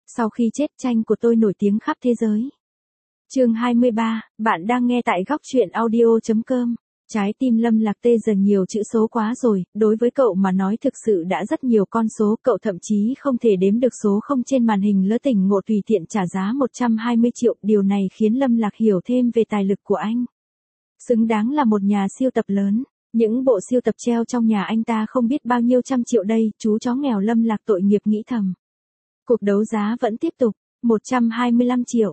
Sau khi chết tranh của tôi nổi tiếng khắp thế giới. Chương 23, bạn đang nghe tại góc truyện audio.com. Trái tim Lâm Lạc tê dần, nhiều chữ số quá rồi, đối với cậu mà nói thực sự đã rất nhiều con số, cậu thậm chí không thể đếm được số không trên màn hình lỡ Tỉnh Ngộ tùy tiện trả giá 120 triệu, điều này khiến Lâm Lạc hiểu thêm về tài lực của anh. Xứng đáng là một nhà siêu tập lớn, những bộ siêu tập treo trong nhà anh ta không biết bao nhiêu trăm triệu đây, chú chó nghèo Lâm Lạc tội nghiệp nghĩ thầm. Cuộc đấu giá vẫn tiếp tục, 125 triệu,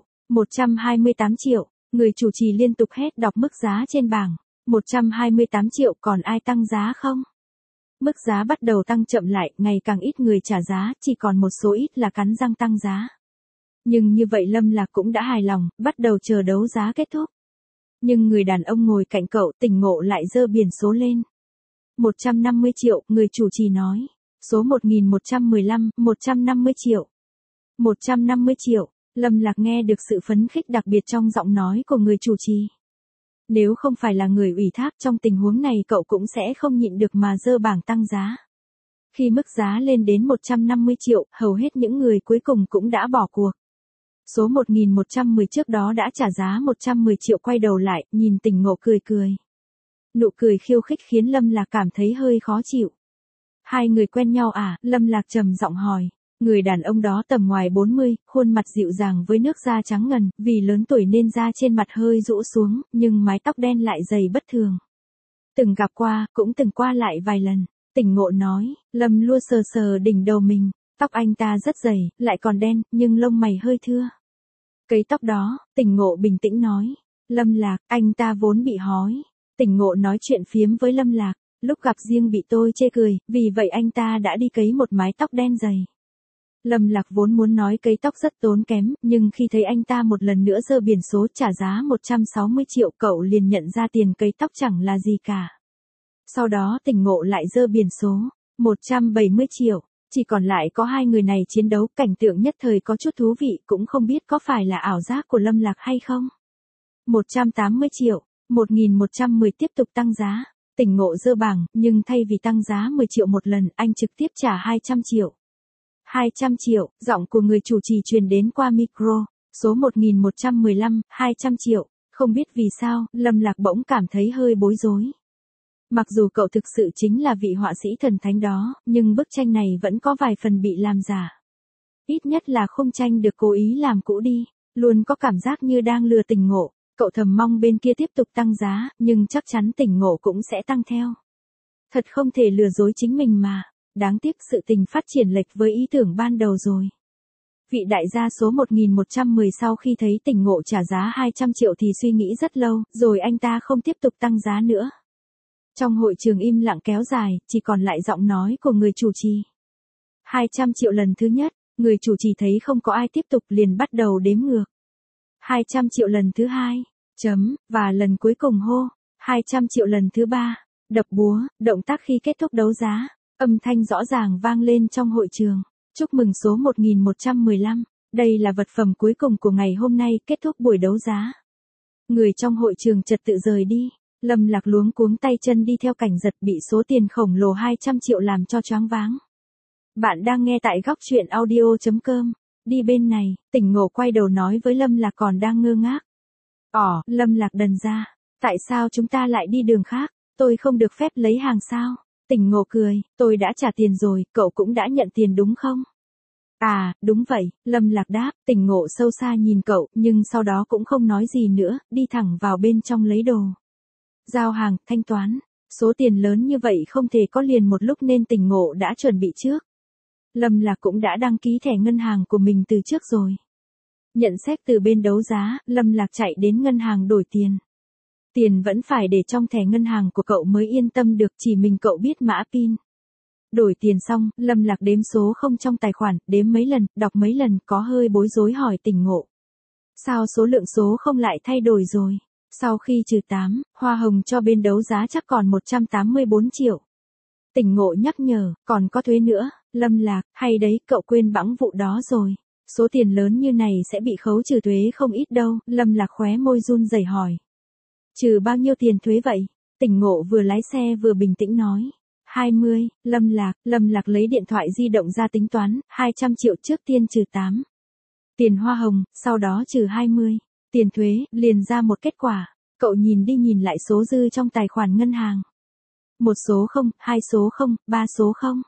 128 triệu, người chủ trì liên tục hét đọc mức giá trên bảng. 128 triệu, còn ai tăng giá không? Mức giá bắt đầu tăng chậm lại, ngày càng ít người trả giá, chỉ còn một số ít là cắn răng tăng giá. Nhưng như vậy Lâm Lạc cũng đã hài lòng, bắt đầu chờ đấu giá kết thúc. Nhưng người đàn ông ngồi cạnh cậu Tỉnh Ngộ lại giơ biển số lên. 150 triệu, người chủ trì nói. Số 1115, 150 triệu. 150 triệu, Lâm Lạc nghe được sự phấn khích đặc biệt trong giọng nói của người chủ trì. Nếu không phải là người ủy thác trong tình huống này cậu cũng sẽ không nhịn được mà giơ bảng tăng giá. Khi mức giá lên đến 150 triệu, hầu hết những người cuối cùng cũng đã bỏ cuộc. Số 1110 trước đó đã trả giá 110 triệu quay đầu lại, nhìn Tỉnh Ngộ cười cười. Nụ cười khiêu khích khiến Lâm Lạc cảm thấy hơi khó chịu. Hai người quen nhau à? Lâm Lạc trầm giọng hỏi. Người đàn ông đó tầm ngoài 40, khuôn mặt dịu dàng với nước da trắng ngần, vì lớn tuổi nên da trên mặt hơi rũ xuống, nhưng mái tóc đen lại dày bất thường. Từng gặp qua, cũng từng qua lại vài lần, Tỉnh Ngộ nói, Lâm Lua sờ sờ đỉnh đầu mình, tóc anh ta rất dày, lại còn đen, nhưng lông mày hơi thưa. Cấy tóc đó, Tỉnh Ngộ bình tĩnh nói, Lâm Lạc, anh ta vốn bị hói. Tỉnh Ngộ nói chuyện phiếm với Lâm Lạc, lúc gặp riêng bị tôi chê cười, vì vậy anh ta đã đi cấy một mái tóc đen dày. Lâm Lạc vốn muốn nói cấy tóc rất tốn kém, nhưng khi thấy anh ta một lần nữa giơ biển số trả giá 160 triệu, cậu liền nhận ra tiền cấy tóc chẳng là gì cả. Sau đó Tỉnh Ngộ lại giơ biển số 170 triệu, chỉ còn lại có hai người này chiến đấu, cảnh tượng nhất thời có chút thú vị, cũng không biết có phải là ảo giác của Lâm Lạc hay không. 180 triệu, 1110 tiếp tục tăng giá, Tỉnh Ngộ giơ bảng, nhưng thay vì tăng giá 10 triệu một lần, anh trực tiếp trả 200 triệu. 200 triệu, giọng của người chủ trì truyền đến qua micro, số 1115, 200 triệu, không biết vì sao, Lâm Lạc bỗng cảm thấy hơi bối rối. Mặc dù cậu thực sự chính là vị họa sĩ thần thánh đó, nhưng bức tranh này vẫn có vài phần bị làm giả. Ít nhất là khung tranh được cố ý làm cũ đi, luôn có cảm giác như đang lừa Tỉnh Ngộ, cậu thầm mong bên kia tiếp tục tăng giá, nhưng chắc chắn Tỉnh Ngộ cũng sẽ tăng theo. Thật không thể lừa dối chính mình mà. Đáng tiếc sự tình phát triển lệch với ý tưởng ban đầu rồi. Vị đại gia số 1110 sau khi thấy Tỉnh Ngộ trả giá 200 triệu thì suy nghĩ rất lâu, rồi anh ta không tiếp tục tăng giá nữa. Trong hội trường im lặng kéo dài, chỉ còn lại giọng nói của người chủ trì. 200 triệu lần thứ nhất, người chủ trì thấy không có ai tiếp tục liền bắt đầu đếm ngược. 200 triệu lần thứ hai, và lần cuối cùng hô, 200 triệu lần thứ ba, đập búa, động tác khi kết thúc đấu giá. Âm thanh rõ ràng vang lên trong hội trường. Chúc mừng số 1115, đây là vật phẩm cuối cùng của ngày hôm nay, kết thúc buổi đấu giá. Người trong hội trường trật tự rời đi. Lâm Lạc luống cuống tay chân đi theo cảnh giật, bị số tiền khổng lồ 200 triệu làm cho choáng váng. Bạn đang nghe tại góc truyện audio.com. Đi bên này, Tỉnh Ngộ quay đầu nói với Lâm Lạc còn đang ngơ ngác. Lâm Lạc đần ra. Tại sao chúng ta lại đi đường khác? Tôi không được phép lấy hàng sao? Tỉnh Ngộ cười, tôi đã trả tiền rồi, cậu cũng đã nhận tiền đúng không? À, đúng vậy, Lâm Lạc đáp, Tỉnh Ngộ sâu xa nhìn cậu, nhưng sau đó cũng không nói gì nữa, đi thẳng vào bên trong lấy đồ. Giao hàng, thanh toán, số tiền lớn như vậy không thể có liền một lúc nên Tỉnh Ngộ đã chuẩn bị trước. Lâm Lạc cũng đã đăng ký thẻ ngân hàng của mình từ trước rồi. Nhận xét từ bên đấu giá, Lâm Lạc chạy đến ngân hàng đổi tiền. Tiền vẫn phải để trong thẻ ngân hàng của cậu mới yên tâm được, chỉ mình cậu biết mã PIN. Đổi tiền xong, Lâm Lạc đếm số không trong tài khoản, đếm mấy lần, đọc mấy lần, có hơi bối rối hỏi Tỉnh Ngộ. Sao số lượng số không lại thay đổi rồi? Sau khi trừ 8, hoa hồng cho bên đấu giá chắc còn 184 triệu. Tỉnh Ngộ nhắc nhở, còn có thuế nữa, Lâm Lạc, hay đấy, cậu quên bẵng vụ đó rồi. Số tiền lớn như này sẽ bị khấu trừ thuế không ít đâu, Lâm Lạc khóe môi run rẩy hỏi. Trừ bao nhiêu tiền thuế vậy? Tỉnh Ngộ vừa lái xe vừa bình tĩnh nói. 20, Lâm Lạc lấy điện thoại di động ra tính toán, 200 triệu trước tiên trừ 8. Tiền hoa hồng, sau đó trừ 20. Tiền thuế, liền ra một kết quả. Cậu nhìn đi nhìn lại số dư trong tài khoản ngân hàng. Một số 0, hai số 0, ba số 0.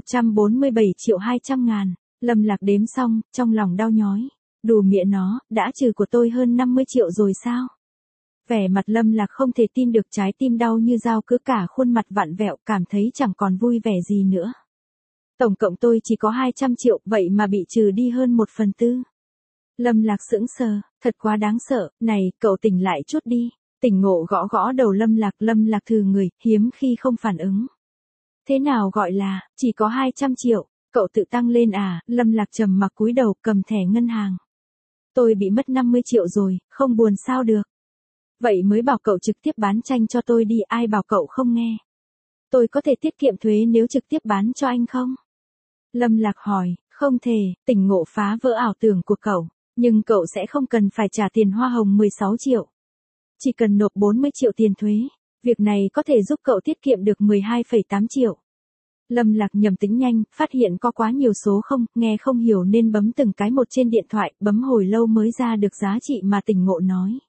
147.200.000. Lâm Lạc đếm xong, trong lòng đau nhói. Đù mẹ nó, đã trừ của tôi hơn 50 triệu rồi sao? Vẻ mặt Lâm Lạc không thể tin được, trái tim đau như dao cứ cả khuôn mặt vặn vẹo, cảm thấy chẳng còn vui vẻ gì nữa. Tổng cộng tôi chỉ có 200 triệu, vậy mà bị trừ đi hơn 1/4. Lâm Lạc sững sờ, thật quá đáng sợ, này, cậu tỉnh lại chút đi. Tỉnh ngộ gõ gõ đầu Lâm Lạc thừ người, hiếm khi không phản ứng. Thế nào gọi là, chỉ có 200 triệu, cậu tự tăng lên à? Lâm Lạc trầm mặc cúi đầu cầm thẻ ngân hàng. Tôi bị mất 50 triệu rồi, không buồn sao được. Vậy mới bảo cậu trực tiếp bán tranh cho tôi đi, ai bảo cậu không nghe. Tôi có thể tiết kiệm thuế nếu trực tiếp bán cho anh không? Lâm Lạc hỏi, không thể, tỉnh ngộ phá vỡ ảo tưởng của cậu, nhưng cậu sẽ không cần phải trả tiền hoa hồng 16 triệu. Chỉ cần nộp 40 triệu tiền thuế, việc này có thể giúp cậu tiết kiệm được 12,8 triệu. Lâm Lạc nhầm tính nhanh, phát hiện có quá nhiều số không, nghe không hiểu nên bấm từng cái một trên điện thoại, bấm hồi lâu mới ra được giá trị mà tỉnh ngộ nói.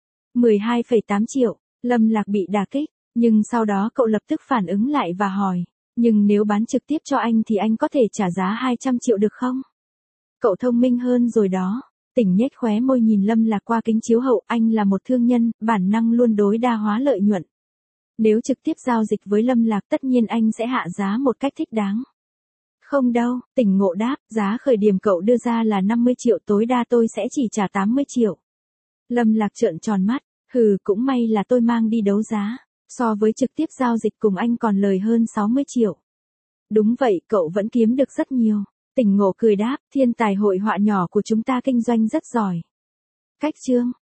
12,8 triệu, Lâm Lạc bị đả kích, nhưng sau đó cậu lập tức phản ứng lại và hỏi, nhưng nếu bán trực tiếp cho anh thì anh có thể trả giá 200 triệu được không? Cậu thông minh hơn rồi đó. Tỉnh nhếch khóe môi nhìn Lâm Lạc qua kính chiếu hậu, anh là một thương nhân, bản năng luôn đối đa hóa lợi nhuận. Nếu trực tiếp giao dịch với Lâm Lạc tất nhiên anh sẽ hạ giá một cách thích đáng. Không đâu, tỉnh ngộ đáp, giá khởi điểm cậu đưa ra là 50 triệu, tối đa tôi sẽ chỉ trả 80 triệu. Lâm Lạc trợn tròn mắt, cũng may là tôi mang đi đấu giá, so với trực tiếp giao dịch cùng anh còn lời hơn 60 triệu. Đúng vậy, cậu vẫn kiếm được rất nhiều. Tỉnh ngộ cười đáp, thiên tài hội họa nhỏ của chúng ta kinh doanh rất giỏi. Cách chương